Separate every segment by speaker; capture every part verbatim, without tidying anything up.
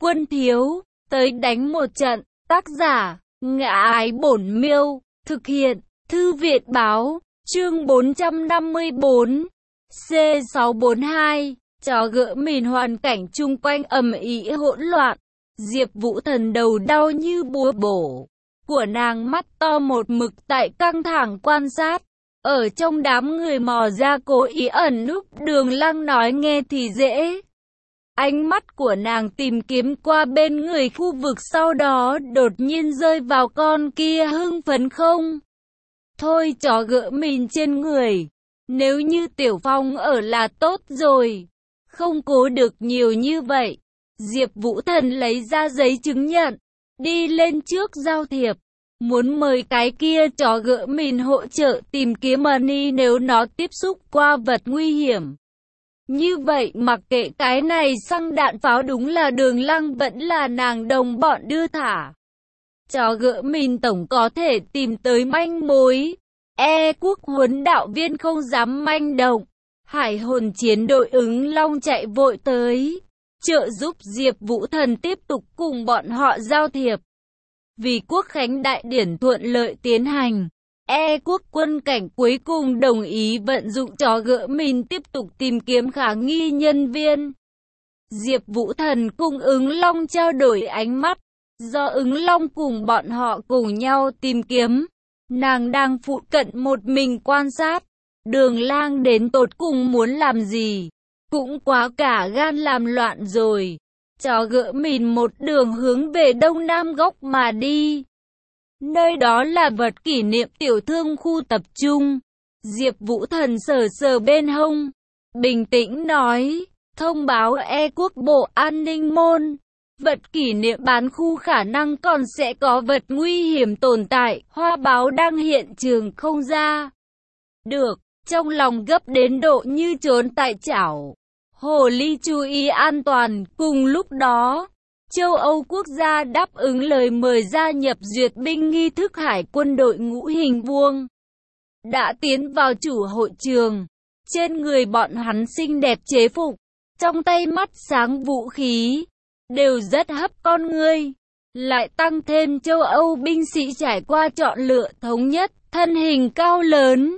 Speaker 1: Quân thiếu, tới đánh một trận. Tác giả, Ngã Ái Bổn Miêu. Thực hiện, Thư viện báo. Chương bốn trăm năm mươi tư. C sáu bốn hai. Chó gỡ mìn. Hoàn cảnh chung quanh ầm ĩ hỗn loạn. Diệp Vũ Thần đầu đau như búa bổ. Của nàng mắt to một mực tại căng thẳng quan sát. Ở trong đám người mò ra cố ý ẩn núp. Đường Lăng nói nghe thì dễ. Ánh mắt của nàng tìm kiếm qua bên người khu vực, sau đó đột nhiên rơi vào con kia. Hưng phấn không? Thôi chó gỡ mìn trên người. Nếu như Tiểu Phong ở là tốt rồi. Không cố được nhiều như vậy. Diệp Vũ Thần lấy ra giấy chứng nhận. Đi lên trước giao thiệp. Muốn mời cái kia chó gỡ mìn hỗ trợ tìm kiếm money nếu nó tiếp xúc qua vật nguy hiểm. Như vậy mặc kệ cái này xăng đạn pháo đúng là Đường Lăng vẫn là nàng đồng bọn đưa thả. Chó gỡ mìn tổng có thể tìm tới manh mối. E quốc huấn đạo viên không dám manh động. Hải hồn chiến đội ứng long chạy vội tới. Trợ giúp Diệp Vũ Thần tiếp tục cùng bọn họ giao thiệp. Vì quốc khánh đại điển thuận lợi tiến hành. E quốc quân cảnh cuối cùng đồng ý vận dụng chó gỡ mìn tiếp tục tìm kiếm khả nghi nhân viên. Diệp Vũ Thần cùng ứng long trao đổi ánh mắt. Do ứng long cùng bọn họ cùng nhau tìm kiếm. Nàng đang phụ cận một mình quan sát. Đường Lang đến tột cùng muốn làm gì? Cũng quá cả gan làm loạn rồi. Chó gỡ mìn một đường hướng về đông nam góc mà đi. Nơi đó là vật kỷ niệm tiểu thương khu tập trung. Diệp Vũ Thần sờ sờ bên hông. Bình tĩnh nói. Thông báo E quốc bộ an ninh môn. Vật kỷ niệm bán khu khả năng còn sẽ có vật nguy hiểm tồn tại. Hoa báo đang hiện trường không ra. Được. Trong lòng gấp đến độ như trốn tại chảo. Hồ ly chú ý an toàn. Cùng lúc đó, châu Âu quốc gia đáp ứng lời mời gia nhập duyệt binh nghi thức hải quân đội ngũ hình vuông. Đã tiến vào chủ hội trường. Trên người bọn hắn xinh đẹp chế phục. Trong tay mắt sáng vũ khí. Đều rất hấp con người. Lại tăng thêm châu Âu binh sĩ trải qua chọn lựa thống nhất. Thân hình cao lớn.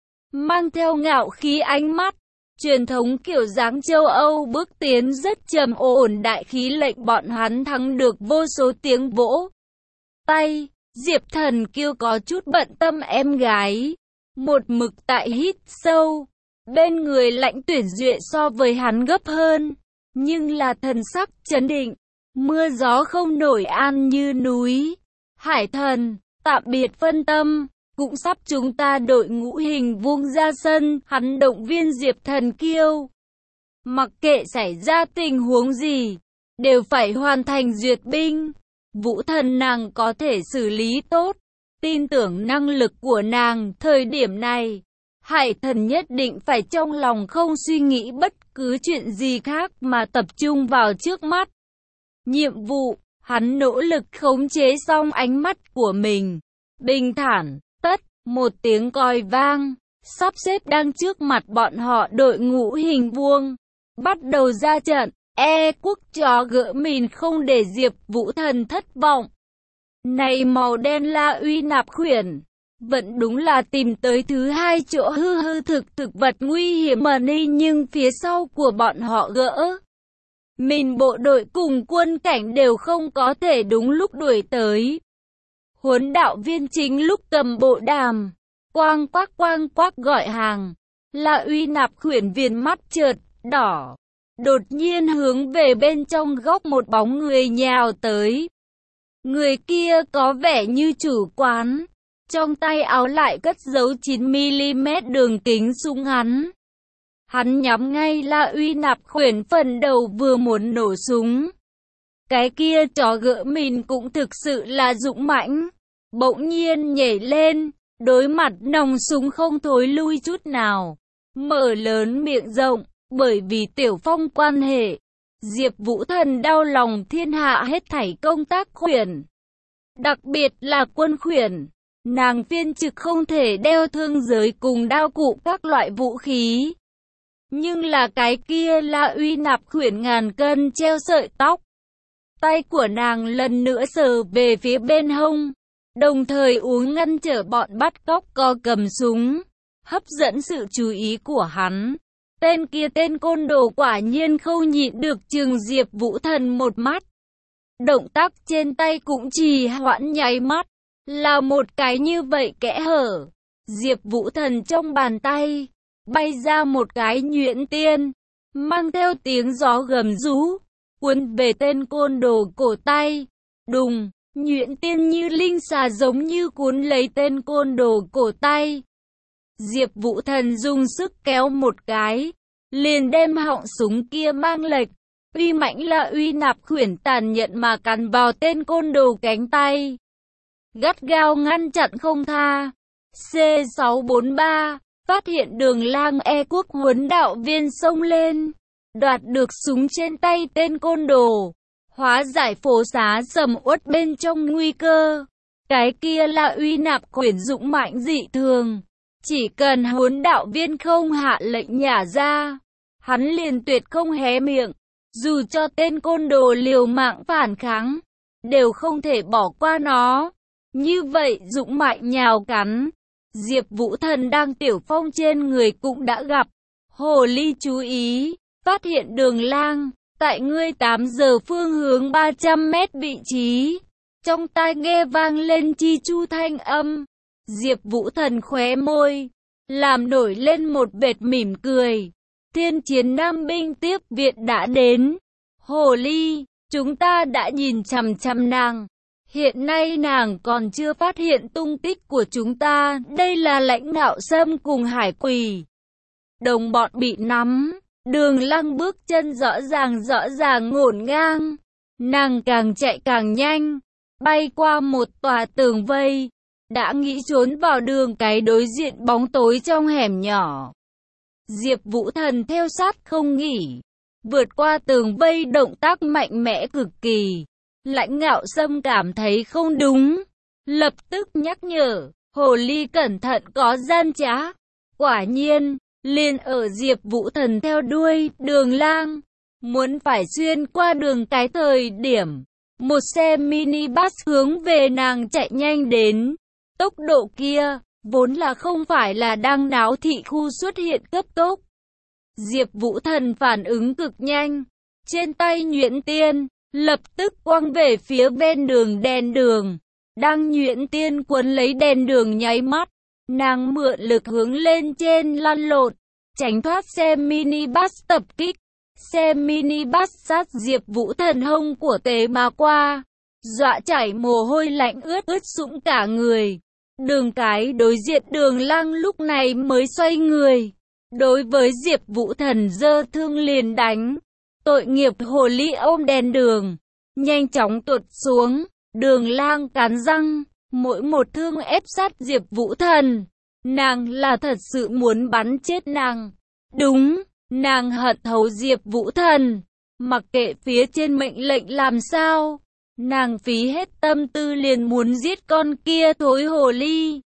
Speaker 1: Mang theo ngạo khí ánh mắt. Truyền thống kiểu dáng châu Âu bước tiến rất trầm ổn, đại khí lệnh bọn hắn thắng được vô số tiếng vỗ tay. Diệp Thần Kiêu có chút bận tâm em gái. Một mực tại hít sâu. Bên người Lãnh Tuyển Duệ so với hắn gấp hơn. Nhưng là thần sắc trấn định. Mưa gió không nổi an như núi. Hải Thần, tạm biệt phân tâm. Cũng sắp chúng ta đội ngũ hình vuông ra sân, hắn động viên Diệp Thần Kiêu. Mặc kệ xảy ra tình huống gì, đều phải hoàn thành duyệt binh. Vũ Thần nàng có thể xử lý tốt, tin tưởng năng lực của nàng. Thời điểm này, Hải Thần nhất định phải trong lòng không suy nghĩ bất cứ chuyện gì khác mà tập trung vào trước mắt. Nhiệm vụ, hắn nỗ lực khống chế xong ánh mắt của mình. Bình thản. Tất, một tiếng còi vang, sắp xếp đang trước mặt bọn họ đội ngũ hình vuông. Bắt đầu ra trận, E quốc chó gỡ mìn không để Diệp Vũ Thần thất vọng. Này màu đen La Uy Nạp khuyển, vẫn đúng là tìm tới thứ hai chỗ hư hư thực thực vật nguy hiểm mà ni, nhưng phía sau của bọn họ gỡ. Mìn bộ đội cùng quân cảnh đều không có thể đúng lúc đuổi tới. Huấn đạo viên chính lúc cầm bộ đàm, quang quác quang quác gọi hàng. La Uy Nạp khuyển viền mắt chợt đỏ, đột nhiên hướng về bên trong góc một bóng người nhào tới. Người kia có vẻ như chủ quán, trong tay áo lại cất giấu chín mi li mét đường kính súng ngắn. Hắn nhắm ngay La Uy Nạp khuyển, phần đầu vừa muốn nổ súng. Cái kia chó gỡ mìn cũng thực sự là dũng mãnh, bỗng nhiên nhảy lên, đối mặt nòng súng không thối lui chút nào, mở lớn miệng rộng. Bởi vì Tiểu Phong quan hệ, Diệp Vũ Thần đau lòng thiên hạ hết thảy công tác khuyển, đặc biệt là quân khuyển. Nàng viên trực không thể đeo thương giới cùng đao cụ các loại vũ khí. Nhưng là cái kia La Uy Nạp khuyển ngàn cân treo sợi tóc. Tay của nàng lần nữa sờ về phía bên hông, đồng thời uống ngăn trở bọn bắt cóc co cầm súng, hấp dẫn sự chú ý của hắn. Tên kia tên côn đồ quả nhiên không nhịn được chừng Diệp Vũ Thần một mắt. Động tác trên tay cũng trì hoãn nháy mắt, là một cái như vậy kẽ hở. Diệp Vũ Thần trong bàn tay, bay ra một cái nhuyễn tiên, mang theo tiếng gió gầm rú, cuốn về tên côn đồ cổ tay. Đùng, nhuyễn tiên như linh xà giống như cuốn lấy tên côn đồ cổ tay. Diệp Vũ Thần dùng sức kéo một cái, liền đem họng súng kia mang lệch, uy mãnh là uy nạp khuyển tàn nhẫn mà cắn vào tên côn đồ cánh tay, gắt gao ngăn chặn không tha. C sáu bốn ba phát hiện Đường Lang E Quốc huấn đạo viên xông lên, đoạt được súng trên tay tên côn đồ, hóa giải phố xá sầm uất bên trong nguy cơ. Cái kia là uy nạp quyển dũng mạnh dị thường, chỉ cần huấn đạo viên không hạ lệnh nhả ra, hắn liền tuyệt không hé miệng, dù cho tên côn đồ liều mạng phản kháng, đều không thể bỏ qua nó. Như vậy dũng mạnh nhào cắn, Diệp Vũ Thần đang tiểu phong trên người cũng đã gặp. Hồ ly chú ý, phát hiện Đường Lang, tại ngươi tám giờ phương hướng ba trăm mét vị trí. Trong tai nghe vang lên chi chu thanh âm. Diệp Vũ Thần khóe môi, làm nổi lên một vệt mỉm cười. Thiên chiến Nam binh tiếp viện đã đến. Hồ ly, chúng ta đã nhìn chằm chằm nàng. Hiện nay nàng còn chưa phát hiện tung tích của chúng ta. Đây là lãnh đạo Sâm cùng Hải Quỷ. Đồng bọn bị nắm. Đường Lăng bước chân rõ ràng rõ ràng ngổn ngang. Nàng càng chạy càng nhanh, bay qua một tòa tường vây, đã nghĩ trốn vào đường cái đối diện bóng tối trong hẻm nhỏ. Diệp Vũ Thần theo sát không nghỉ, vượt qua tường vây động tác mạnh mẽ cực kỳ. Lãnh Ngạo Sâm cảm thấy không đúng, lập tức nhắc nhở, hồ ly cẩn thận có gian trá. Quả nhiên, liền ở Diệp Vũ Thần theo đuôi Đường Lang, muốn phải xuyên qua đường cái thời điểm, một xe mini bus hướng về nàng chạy nhanh đến. Tốc độ kia, vốn là không phải là đang náo thị khu xuất hiện cấp tốc. Diệp Vũ Thần phản ứng cực nhanh, trên tay nhuyễn tiên, lập tức quăng về phía bên đường đèn đường. Đang nhuyễn tiên quấn lấy đèn đường nháy mắt, nàng mượn lực hướng lên trên lăn lộn, tránh thoát xe mini bus tập kích. Xe mini bus sát Diệp Vũ Thần hông của tế mà qua, dọa chảy mồ hôi lạnh ướt ướt sũng cả người. Đường cái đối diện Đường Lang lúc này mới xoay người, đối với Diệp Vũ Thần giơ thương liền đánh. Tội nghiệp hồ ly ôm đèn đường, nhanh chóng tuột xuống. Đường Lang cắn răng, mỗi một thương ép sát Diệp Vũ Thần. Nàng là thật sự muốn bắn chết nàng. Đúng, nàng hận thấu Diệp Vũ Thần, mặc kệ phía trên mệnh lệnh làm sao, nàng phí hết tâm tư liền muốn giết con kia thối hồ ly.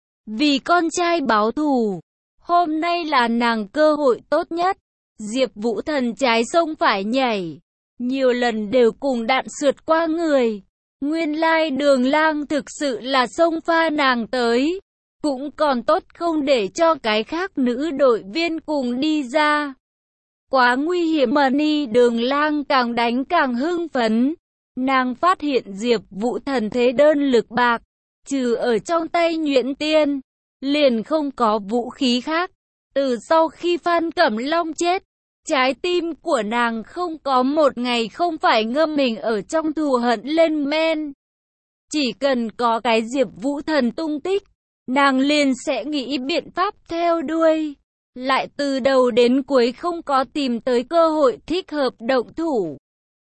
Speaker 1: Vì con trai báo thù, hôm nay là nàng cơ hội tốt nhất. Diệp Vũ Thần trái sông phải nhảy, nhiều lần đều cùng đạn sượt qua người. Nguyên lai Đường Lang thực sự là xông pha nàng tới. Cũng còn tốt không để cho cái khác nữ đội viên cùng đi ra. Quá nguy hiểm mà ni Đường Lang càng đánh càng hưng phấn. Nàng phát hiện Diệp Vũ Thần thế đơn lực bạc, trừ ở trong tay nhuyễn tiên, liền không có vũ khí khác. Từ sau khi Phan Cẩm Long chết, trái tim của nàng không có một ngày không phải ngâm mình ở trong thù hận lên men. Chỉ cần có cái Diệp Vũ Thần tung tích, nàng liền sẽ nghĩ biện pháp theo đuôi. Lại từ đầu đến cuối không có tìm tới cơ hội thích hợp động thủ.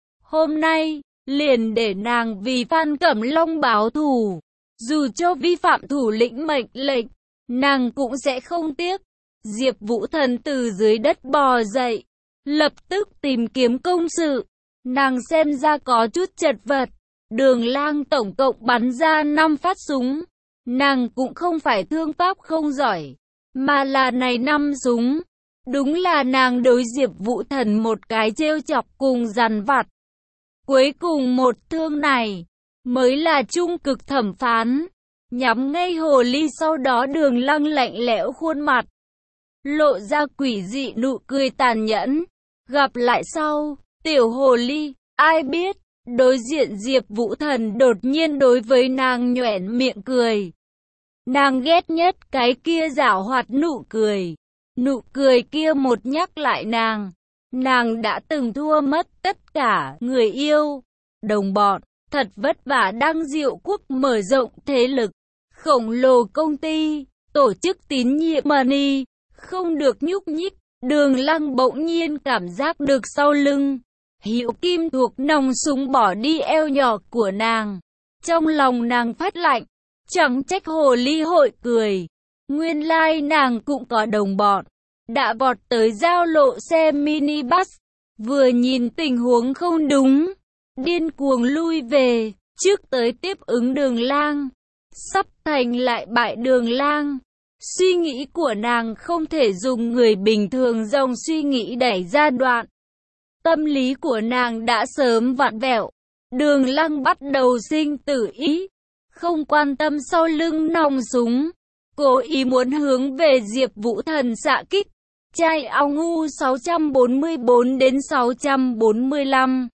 Speaker 1: Hôm nay, liền để nàng vì Phan Cẩm Long báo thù. Dù cho vi phạm thủ lĩnh mệnh lệnh, nàng cũng sẽ không tiếc. Diệp Vũ Thần từ dưới đất bò dậy, lập tức tìm kiếm công sự. Nàng xem ra có chút chật vật. Đường Lang tổng cộng bắn ra năm phát súng. Nàng cũng không phải thương pháp không giỏi, mà là này năm súng. Đúng là nàng đối Diệp Vũ Thần một cái trêu chọc cùng dằn vặt. Cuối cùng một thương này mới là trung cực thẩm phán. Nhắm ngay hồ ly, sau đó Đường Lăng lạnh lẽo khuôn mặt, lộ ra quỷ dị nụ cười tàn nhẫn. Gặp lại sau, tiểu hồ ly. Ai biết, đối diện Diệp Vũ Thần đột nhiên đối với nàng nhoẻn miệng cười. Nàng ghét nhất cái kia giảo hoạt nụ cười. Nụ cười kia một nhắc lại nàng. Nàng đã từng thua mất tất cả người yêu, đồng bọn, thật vất vả đăng Diệu Quốc mở rộng thế lực, khổng lồ công ty, tổ chức tín nhiệm money, không được nhúc nhích. Đường Lăng bỗng nhiên cảm giác được sau lưng Hữu kim thuộc nòng súng bỏ đi eo nhỏ của nàng. Trong lòng nàng phát lạnh, chẳng trách hồ ly hội cười. Nguyên lai like nàng cũng có đồng bọn. Đã vọt tới giao lộ xe minibus, vừa nhìn tình huống không đúng, điên cuồng lui về, trước tới tiếp ứng Đường Lang, sắp thành lại bại Đường Lang. Suy nghĩ của nàng không thể dùng người bình thường dòng suy nghĩ đẩy ra đoạn. Tâm lý của nàng đã sớm vặn vẹo. Đường Lăng bắt đầu sinh tử ý, không quan tâm sau lưng nòng súng, cố ý muốn hướng về Diệp Vũ Thần xạ kích. Chai ao ngu sáu trăm bốn mươi bốn đến sáu trăm bốn mươi lăm.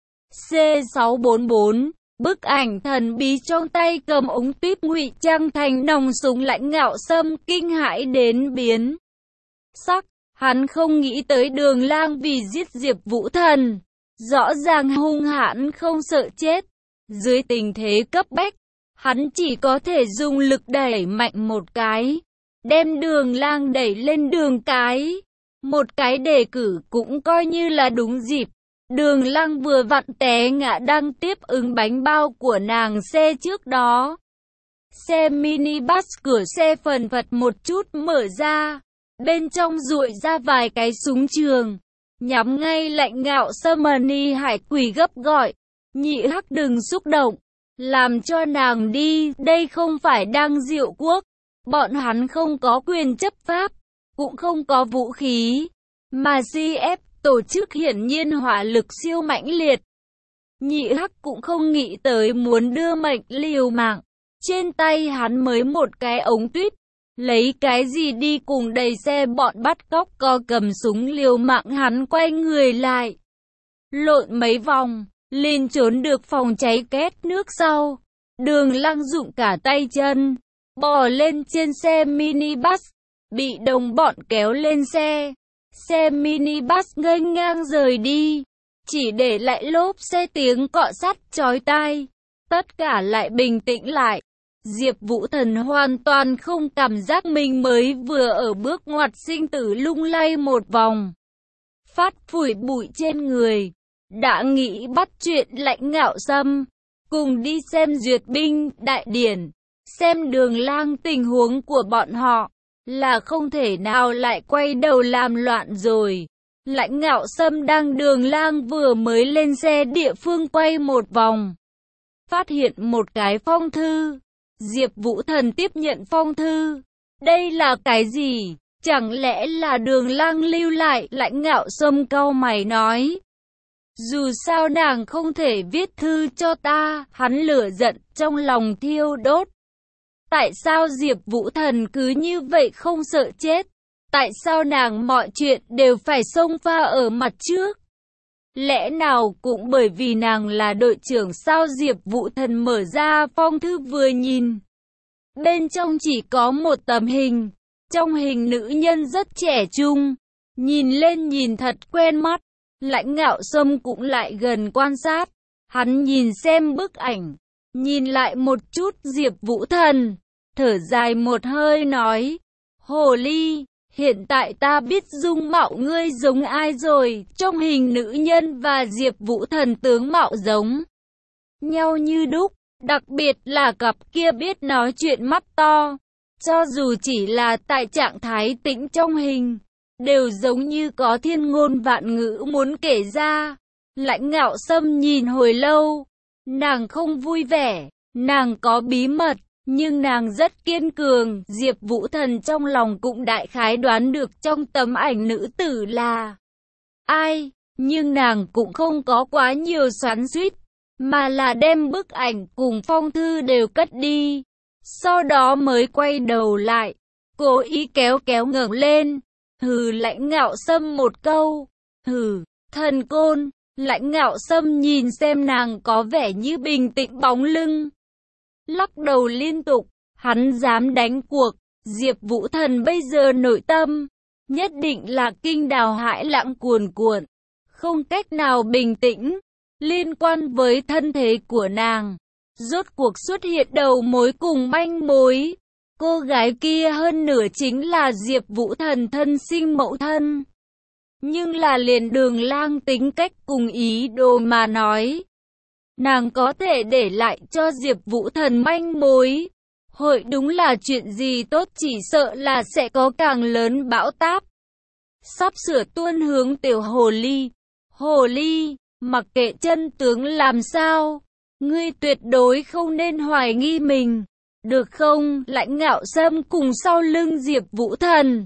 Speaker 1: C sáu bốn bốn. Bức ảnh thần bí trong tay cầm ống tuyếp ngụy trang thành nòng súng lãnh ngạo xâm kinh hãi đến biến sắc. Hắn không nghĩ tới Đường Lang vì giết Diệp Vũ Thần, rõ ràng hung hãn không sợ chết. Dưới tình thế cấp bách, hắn chỉ có thể dùng lực đẩy mạnh một cái, đem Đường Lang đẩy lên đường cái. Một cái đề cử cũng coi như là đúng dịp. Đường Lăng vừa vặn té ngã đang tiếp ứng bánh bao của nàng xe trước đó. Xe minibus cửa xe phần phật một chút mở ra, bên trong ruội ra vài cái súng trường, nhắm ngay lạnh ngạo Summoning Hải Quỷ gấp gọi. Nhị Hắc đừng xúc động, làm cho nàng đi, đây không phải đang Diệu Quốc. Bọn hắn không có quyền chấp pháp, cũng không có vũ khí, mà giê ép tổ chức hiển nhiên hỏa lực siêu mãnh liệt. Nhị Hắc cũng không nghĩ tới muốn đưa mệnh liều mạng. Trên tay hắn mới một cái ống tuyết, lấy cái gì đi cùng đầy xe bọn bắt cóc co cầm súng liều mạng. Hắn quay người lại, lộn mấy vòng, liền trốn được phòng cháy két nước sau. Đường Lăng dụng cả tay chân, bò lên trên xe minibus, bị đồng bọn kéo lên xe. Xe minibus nghênh ngang rời đi, chỉ để lại lốp xe tiếng cọ sắt chói tai. Tất cả lại bình tĩnh lại. Diệp Vũ Thần hoàn toàn không cảm giác mình mới vừa ở bước ngoặt sinh tử, lung lay một vòng, phát phủi bụi trên người. Đã nghĩ bắt chuyện lãnh ngạo Sâm, cùng đi xem duyệt binh đại điển, xem Đường Lang tình huống của bọn họ, là không thể nào lại quay đầu làm loạn rồi. Lãnh ngạo Sâm đang Đường Lang vừa mới lên xe địa phương quay một vòng, phát hiện một cái phong thư. Diệp Vũ Thần tiếp nhận phong thư. Đây là cái gì? Chẳng lẽ là Đường Lang lưu lại? Lãnh ngạo Sâm cau mày nói. Dù sao nàng không thể viết thư cho ta. Hắn lửa giận trong lòng thiêu đốt. Tại sao Diệp Vũ Thần cứ như vậy không sợ chết? Tại sao nàng mọi chuyện đều phải xông pha ở mặt trước? Lẽ nào cũng bởi vì nàng là đội trưởng sao? Diệp Vũ Thần mở ra phong thư vừa nhìn, bên trong chỉ có một tấm hình. Trong hình nữ nhân rất trẻ trung, nhìn lên nhìn thật quen mắt. Lãnh ngạo Sâm cũng lại gần quan sát. Hắn nhìn xem bức ảnh, nhìn lại một chút Diệp Vũ Thần, thở dài một hơi nói, hồ ly, hiện tại ta biết dung mạo ngươi giống ai rồi. Trong hình nữ nhân và Diệp Vũ Thần tướng mạo giống nhau như đúc, đặc biệt là cặp kia biết nói chuyện mắt to. Cho dù chỉ là tại trạng thái tĩnh trong hình, đều giống như có thiên ngôn vạn ngữ muốn kể ra. Lãnh ngạo Sâm nhìn hồi lâu, nàng không vui vẻ, nàng có bí mật, nhưng nàng rất kiên cường. Diệp Vũ Thần trong lòng cũng đại khái đoán được trong tấm ảnh nữ tử là ai. Nhưng nàng cũng không có quá nhiều xoắn xuýt, mà là đem bức ảnh cùng phong thư đều cất đi. Sau đó mới quay đầu lại, cố ý kéo kéo ngẩng lên, hừ Lãnh Ngạo Sâm một câu. Hừ, thần côn. Lãnh Ngạo Sâm nhìn xem nàng có vẻ như bình tĩnh bóng lưng, lắc đầu liên tục. Hắn dám đánh cuộc, Diệp Vũ Thần bây giờ nội tâm nhất định là kinh đào hải lãng cuồn cuộn, không cách nào bình tĩnh. Liên quan với thân thế của nàng, rốt cuộc xuất hiện đầu mối cùng manh mối. Cô gái kia hơn nửa chính là Diệp Vũ Thần thân sinh mẫu thân. Nhưng là liền Đường Lang tính cách cùng ý đồ mà nói, nàng có thể để lại cho Diệp Vũ Thần manh mối. Hội đúng là chuyện gì tốt, chỉ sợ là sẽ có càng lớn bão táp sắp sửa tuôn hướng tiểu hồ ly. Hồ ly, mặc kệ chân tướng làm sao, ngươi tuyệt đối không nên hoài nghi mình, được không? Lãnh Ngạo Sâm cùng sau lưng Diệp Vũ Thần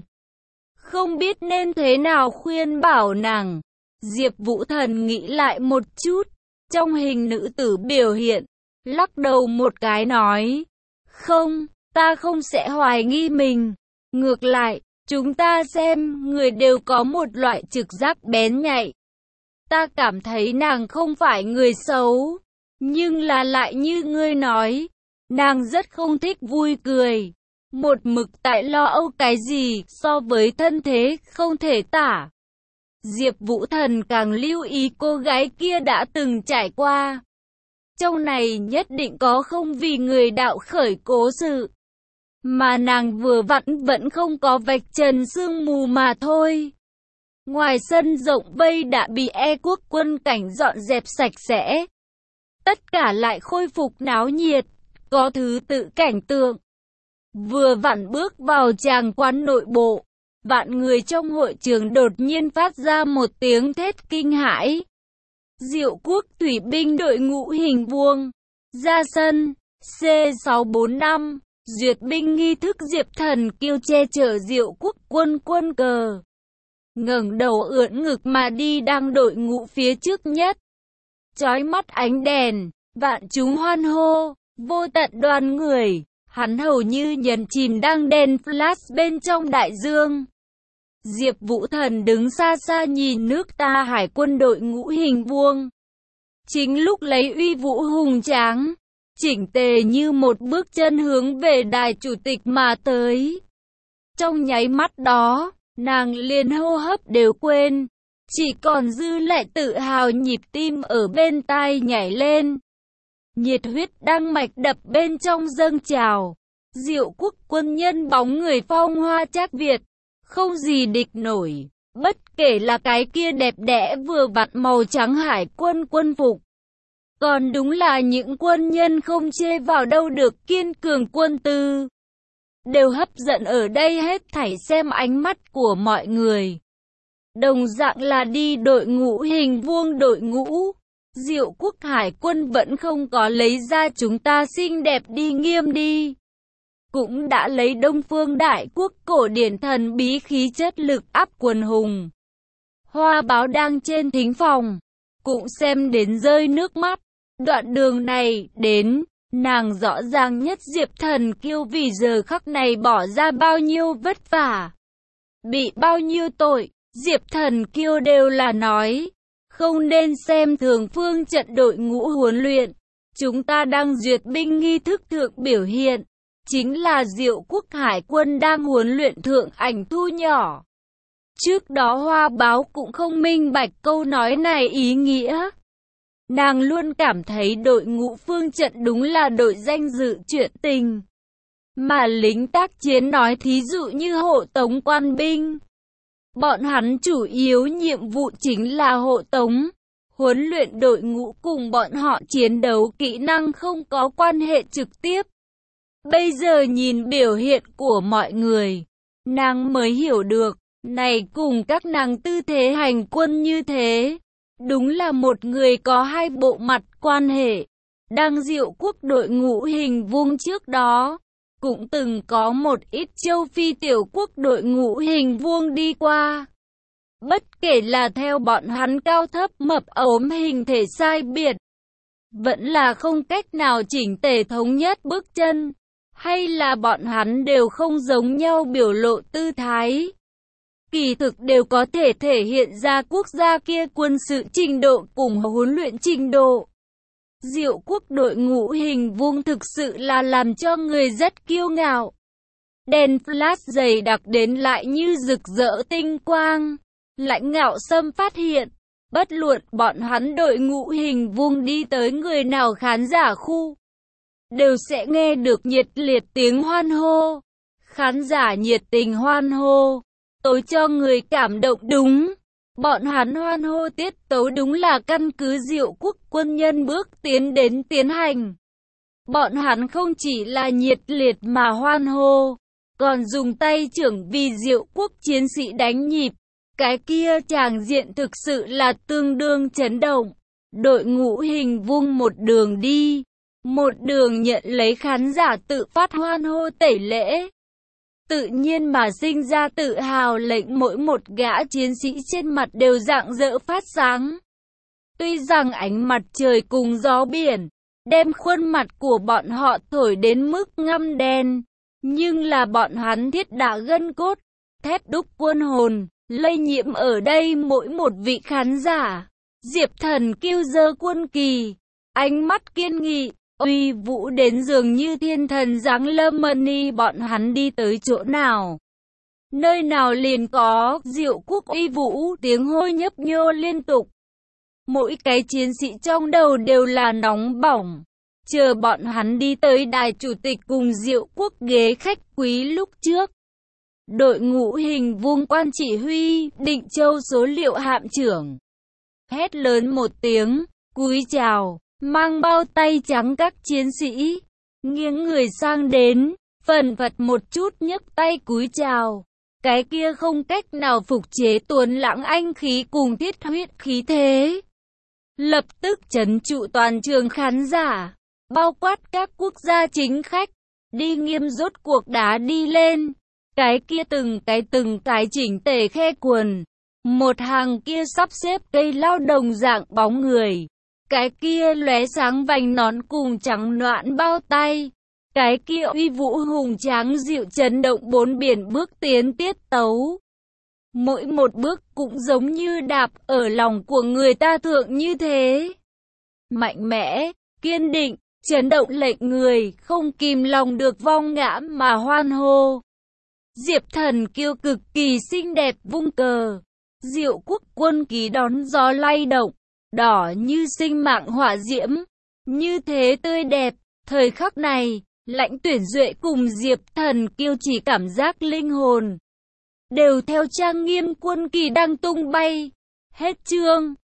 Speaker 1: không biết nên thế nào khuyên bảo nàng. Diệp Vũ Thần nghĩ lại một chút, trong hình nữ tử biểu hiện, lắc đầu một cái nói, không, ta không sẽ hoài nghi mình. Ngược lại, chúng ta xem, người đều có một loại trực giác bén nhạy. Ta cảm thấy nàng không phải người xấu, nhưng là lại như ngươi nói, nàng rất không thích vui cười. Một mực tại lo âu cái gì so với thân thế không thể tả. Diệp Vũ Thần càng lưu ý cô gái kia đã từng trải qua. Trong này nhất định có không vì người đạo khởi cố sự, mà nàng vừa vặn vẫn không có vạch trần sương mù mà thôi. Ngoài sân rộng vây đã bị E quốc quân cảnh dọn dẹp sạch sẽ. Tất cả lại khôi phục náo nhiệt, có thứ tự cảnh tượng. Vừa vặn bước vào tràng quán nội bộ, vạn người trong hội trường đột nhiên phát ra một tiếng thét kinh hãi. Diệu Quốc thủy binh đội ngũ hình vuông ra sân. C sáu bốn năm duyệt binh nghi thức. Diệp Thần Kiêu che chở Diệu Quốc quân quân cờ, ngẩng đầu ưỡn ngực mà đi đang đội ngũ phía trước nhất. Chói mắt ánh đèn, vạn chúng hoan hô, vô tận đoàn người. Hắn hầu như nhấn chìm đang đèn flash bên trong đại dương. Diệp Vũ Thần đứng xa xa nhìn nước ta hải quân đội ngũ hình vuông. Chính lúc lấy uy vũ hùng tráng, chỉnh tề như một bước chân hướng về đài chủ tịch mà tới. Trong nháy mắt đó, nàng liền hô hấp đều quên, chỉ còn dư lại tự hào nhịp tim ở bên tai nhảy lên. Nhiệt huyết đang mạch đập bên trong dâng trào. Diệu Quốc quân nhân bóng người phong hoa trác Việt, không gì địch nổi. Bất kể là cái kia đẹp đẽ vừa vặn màu trắng hải quân quân phục, còn đúng là những quân nhân không chê vào đâu được kiên cường quân tư, đều hấp dẫn ở đây hết thảy xem ánh mắt của mọi người. Đồng dạng là đi đội ngũ hình vuông đội ngũ, Diệu Quốc hải quân vẫn không có lấy ra chúng ta xinh đẹp đi nghiêm đi, cũng đã lấy Đông Phương Đại Quốc cổ điển thần bí khí chất lực áp quần hùng. Hoa Báo đang trên thính phòng, cũng xem đến rơi nước mắt. Đoạn đường này đến, nàng rõ ràng nhất Diệp Thần Kiêu vì giờ khắc này bỏ ra bao nhiêu vất vả, bị bao nhiêu tội. Diệp Thần Kiêu đều là nói, không nên xem thường phương trận đội ngũ huấn luyện. Chúng ta đang duyệt binh nghi thức thượng biểu hiện, chính là Diệu Quốc hải quân đang huấn luyện thượng ảnh thu nhỏ. Trước đó Hoa Báo cũng không minh bạch câu nói này ý nghĩa. Nàng luôn cảm thấy đội ngũ phương trận đúng là đội danh dự chuyện tình, mà lính tác chiến nói thí dụ như hộ tống quan binh, bọn hắn chủ yếu nhiệm vụ chính là hộ tống. Huấn luyện đội ngũ cùng bọn họ chiến đấu kỹ năng không có quan hệ trực tiếp. Bây giờ nhìn biểu hiện của mọi người, nàng mới hiểu được, này cùng các nàng tư thế hành quân như thế, đúng là một người có hai bộ mặt quan hệ. Đang Diệu Quốc đội ngũ hình vuông trước đó, cũng từng có một ít châu Phi tiểu quốc đội ngũ hình vuông đi qua. Bất kể là theo bọn hắn cao thấp mập ốm hình thể sai biệt, vẫn là không cách nào chỉnh tề thống nhất bước chân, hay là bọn hắn đều không giống nhau biểu lộ tư thái, kỳ thực đều có thể thể hiện ra quốc gia kia quân sự trình độ cùng huấn luyện trình độ. Diệu quốc đội ngũ hình vuông thực sự là làm cho người rất kiêu ngạo. Đèn flash dày đặc đến lại như rực rỡ tinh quang. Lãnh ngạo Sâm phát hiện, bất luận bọn hắn đội ngũ hình vuông đi tới người nào khán giả khu, đều sẽ nghe được nhiệt liệt tiếng hoan hô. Khán giả nhiệt tình hoan hô, tối cho người cảm động đúng. Bọn hắn hoan hô tiết tấu đúng là căn cứ Diệu quốc quân nhân bước tiến đến tiến hành. Bọn hắn không chỉ là nhiệt liệt mà hoan hô, còn dùng tay trưởng vì Diệu quốc chiến sĩ đánh nhịp. Cái kia tràng diện thực sự là tương đương chấn động. Đội ngũ hình vuông một đường đi, một đường nhận lấy khán giả tự phát hoan hô tẩy lễ. Tự nhiên mà sinh ra tự hào lệnh mỗi một gã chiến sĩ trên mặt đều rạng rỡ phát sáng. Tuy rằng ánh mặt trời cùng gió biển, đem khuôn mặt của bọn họ thổi đến mức ngăm đen, nhưng là bọn hắn thiết đả gân cốt, thép đúc quân hồn, lây nhiễm ở đây mỗi một vị khán giả. Diệp Thần kiêu giơ quân kỳ, ánh mắt kiên nghị, uy vũ đến dường như thiên thần giáng lâm mani. Bọn hắn đi tới chỗ nào, nơi nào liền có Diệu quốc uy vũ, tiếng hô nhấp nhô liên tục. Mỗi cái chiến sĩ trong đầu đều là nóng bỏng, chờ bọn hắn đi tới đài chủ tịch cùng Diệu quốc ghế khách quý lúc trước. Đội ngũ hình vuông quan chỉ huy, Định Châu số liệu hạm trưởng hét lớn một tiếng, cúi chào, mang bao tay trắng các chiến sĩ, nghiêng người sang đến, phần phật một chút nhấc tay cúi chào. Cái kia không cách nào phục chế tuấn lãng anh khí cùng thiết huyết khí thế, lập tức trấn trụ toàn trường khán giả, bao quát các quốc gia chính khách, đi nghiêm rốt cuộc đá đi lên. Cái kia từng cái từng cái chỉnh tề khe quần, một hàng kia sắp xếp cây lao đồng dạng bóng người, cái kia lóe sáng vành nón cùng trắng noãn bao tay, cái kia uy vũ hùng tráng dịu chấn động bốn biển bước tiến tiết tấu. Mỗi một bước cũng giống như đạp ở lòng của người ta thượng như thế. Mạnh mẽ, kiên định, chấn động lệnh người không kìm lòng được vong ngã mà hoan hô. Diệp Thần kiêu cực kỳ xinh đẹp vung cờ, Diệu quốc quân kỳ đón gió lay động, đỏ như sinh mạng hỏa diễm, như thế tươi đẹp. Thời khắc này, Lãnh Tuyển Duệ cùng Diệp Thần kiêu chỉ cảm giác linh hồn đều theo trang nghiêm quân kỳ đang tung bay. Hết chương.